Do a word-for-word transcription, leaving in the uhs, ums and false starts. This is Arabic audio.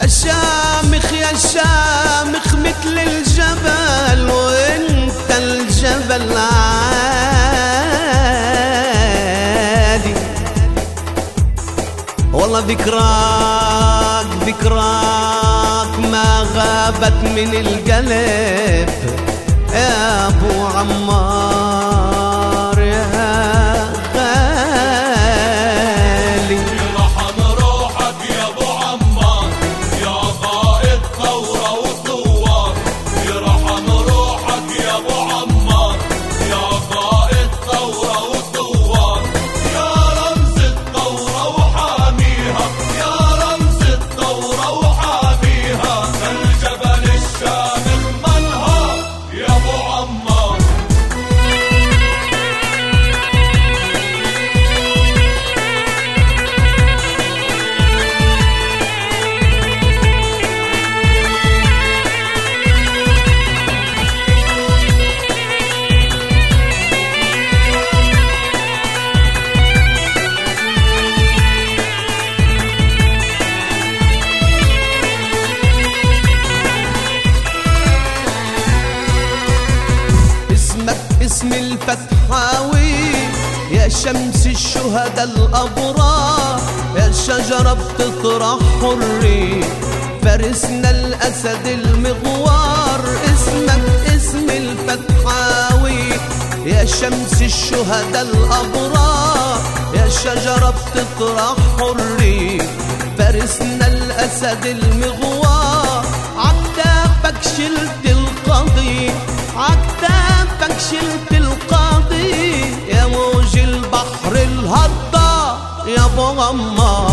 شامخ يا شامخ مثل الجبل وانت الجبل عادي. والله ذكراك ذكراك ما غابت من القلب يا ابو عمار يا غالي. يرحم روحك يا ابو عمار يا قائد ثورة وثوار. يرحم روحك يا ابو عمار يا قائد ثورة وثوار. يا رمز الثورة وحاميها يا رمز الثورة وحاميها. الجبل الشامخ منهار يا ابو عمار. اسم الفتحاوي يا شمس الشهداء الأبرار. يا شجرة بتطرح حرية فارسنا الأسد المغوار. اسمك اسم الفتحاوي يا شمس الشهداء الأبرار. يا شجرة بتطرح حرية فارسنا الأسد المغوار. عكتافك شلت القضية عكتافك شلت القاضي يا موج البحر الهضة يا ابو عمار.